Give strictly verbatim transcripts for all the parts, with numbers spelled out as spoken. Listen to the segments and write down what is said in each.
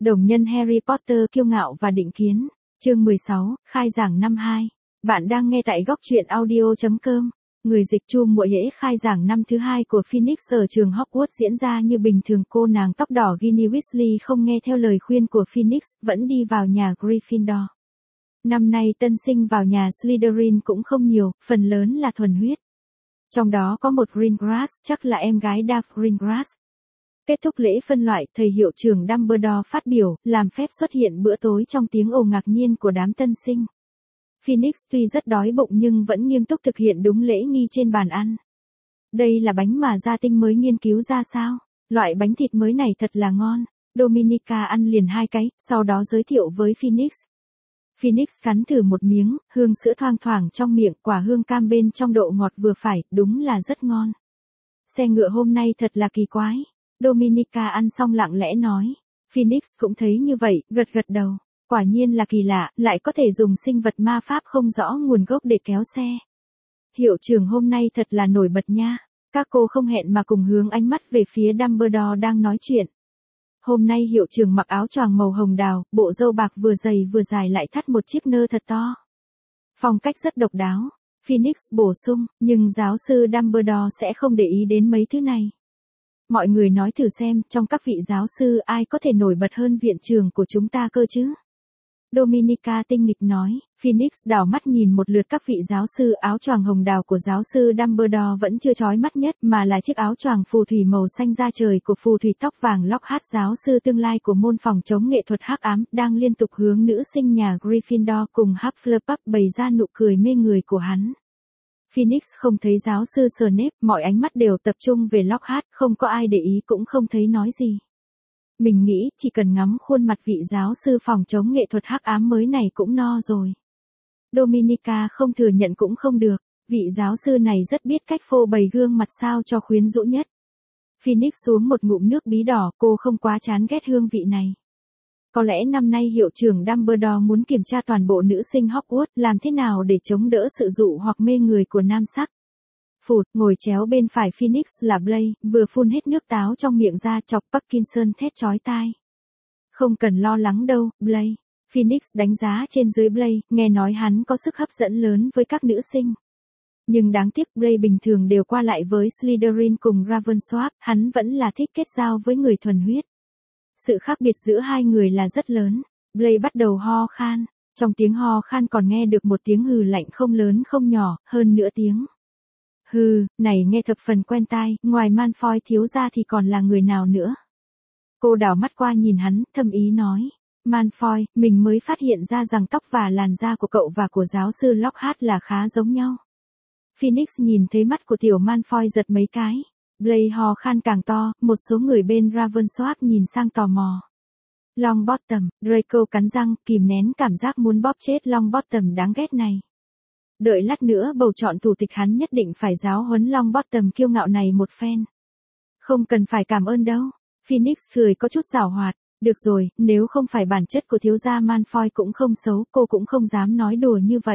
Đồng nhân Harry Potter kiêu ngạo và định kiến. Chương mười sáu, khai giảng năm hai. Bạn đang nghe tại góc truyện audio chấm com. Người dịch Chu Muội Hễ khai giảng năm thứ hai của Phoenix ở trường Hogwarts diễn ra như bình thường. Cô nàng tóc đỏ Ginny Weasley không nghe theo lời khuyên của Phoenix, vẫn đi vào nhà Gryffindor. Năm nay tân sinh vào nhà Slytherin cũng không nhiều, phần lớn là thuần huyết. Trong đó có một Gringras, chắc là em gái Dave Gringras. Kết thúc lễ phân loại, thầy hiệu trưởng Dumbledore phát biểu, làm phép xuất hiện bữa tối trong tiếng ồ ngạc nhiên của đám tân sinh. Phoenix tuy rất đói bụng nhưng vẫn nghiêm túc thực hiện đúng lễ nghi trên bàn ăn. Đây là bánh mà gia tinh mới nghiên cứu ra sao? Loại bánh thịt mới này thật là ngon. Dominica ăn liền hai cái, sau đó giới thiệu với Phoenix. Phoenix cắn thử một miếng, hương sữa thoang thoảng trong miệng, quả hương cam bên trong độ ngọt vừa phải, đúng là rất ngon. Xe ngựa hôm nay thật là kỳ quái. Dominica ăn xong lặng lẽ nói. Phoenix cũng thấy như vậy, gật gật đầu. Quả nhiên là kỳ lạ, lại có thể dùng sinh vật ma pháp không rõ nguồn gốc để kéo xe. Hiệu trưởng hôm nay thật là nổi bật nha. Các cô không hẹn mà cùng hướng ánh mắt về phía Dumbledore đang nói chuyện. Hôm nay hiệu trưởng mặc áo choàng màu hồng đào, bộ râu bạc vừa dày vừa dài lại thắt một chiếc nơ thật to. Phong cách rất độc đáo. Phoenix bổ sung, nhưng giáo sư Dumbledore sẽ không để ý đến mấy thứ này. Mọi người nói thử xem, trong các vị giáo sư ai có thể nổi bật hơn viện trưởng của chúng ta cơ chứ? Dominica tinh nghịch nói. Phoenix đảo mắt nhìn một lượt các vị giáo sư. Áo choàng hồng đào của giáo sư Dumbledore vẫn chưa chói mắt nhất, mà là chiếc áo choàng phù thủy màu xanh da trời của phù thủy tóc vàng Lockhart, giáo sư tương lai của môn phòng chống nghệ thuật hắc ám, đang liên tục hướng nữ sinh nhà Gryffindor cùng Hufflepuff bày ra nụ cười mê người của hắn. Phoenix không thấy giáo sư Snape, mọi ánh mắt đều tập trung về Lockhart, không có ai để ý cũng không thấy nói gì. Mình nghĩ chỉ cần ngắm khuôn mặt vị giáo sư phòng chống nghệ thuật hắc ám mới này cũng no rồi. Dominica không thừa nhận cũng không được, vị giáo sư này rất biết cách phô bày gương mặt sao cho khuyến rũ nhất. Phoenix xuống một ngụm nước bí đỏ, cô không quá chán ghét hương vị này. Có lẽ năm nay hiệu trưởng Dumbledore muốn kiểm tra toàn bộ nữ sinh Hogwarts, làm thế nào để chống đỡ sự dụ hoặc mê người của nam sắc. Phụt, ngồi chéo bên phải Phoenix là Blaise, vừa phun hết nước táo trong miệng ra, chọc Parkinson thét chói tai. Không cần lo lắng đâu, Blaise. Phoenix đánh giá trên dưới Blaise, nghe nói hắn có sức hấp dẫn lớn với các nữ sinh. Nhưng đáng tiếc Blaise bình thường đều qua lại với Slytherin cùng Ravenclaw, hắn vẫn là thích kết giao với người thuần huyết. Sự khác biệt giữa hai người là rất lớn. Blaise bắt đầu ho khan, trong tiếng ho khan còn nghe được một tiếng hừ lạnh không lớn không nhỏ, hơn nửa tiếng. Hừ, này nghe thập phần quen tai, ngoài Malfoy thiếu ra thì còn là người nào nữa. Cô đảo mắt qua nhìn hắn, thâm ý nói. Malfoy, mình mới phát hiện ra rằng tóc và làn da của cậu và của giáo sư Lockhart là khá giống nhau. Phoenix nhìn thấy mắt của tiểu Malfoy giật mấy cái. Blaise ho khan càng to, một số người bên Ravenclaw nhìn sang tò mò. Longbottom, Draco cắn răng, kìm nén cảm giác muốn bóp chết Longbottom đáng ghét này. Đợi lát nữa bầu chọn thủ tịch hắn nhất định phải giáo huấn Longbottom kiêu ngạo này một phen. Không cần phải cảm ơn đâu. Phoenix cười có chút giảo hoạt. Được rồi, nếu không phải bản chất của thiếu gia Malfoy cũng không xấu, cô cũng không dám nói đùa như vậy.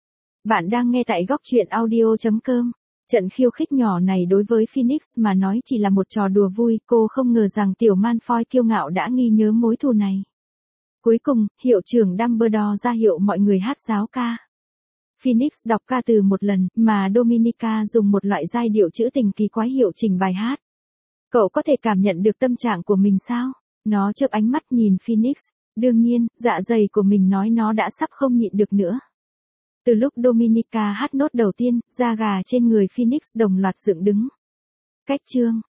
Bạn đang nghe tại góc truyện audio chấm com. Trận khiêu khích nhỏ này đối với Phoenix mà nói chỉ là một trò đùa vui, cô không ngờ rằng tiểu Malfoy kiêu ngạo đã nghi nhớ mối thù này. Cuối cùng, hiệu trưởng Dumbledore ra hiệu mọi người hát giáo ca. Phoenix đọc ca từ một lần, mà Dominica dùng một loại giai điệu trữ tình kỳ quái hiệu chỉnh bài hát. Cậu có thể cảm nhận được tâm trạng của mình sao? Nó chớp ánh mắt nhìn Phoenix. Đương nhiên, dạ dày của mình nói nó đã sắp không nhịn được nữa. Từ lúc Dominica hát nốt đầu tiên, da gà trên người Phoenix đồng loạt dựng đứng. Cách chương.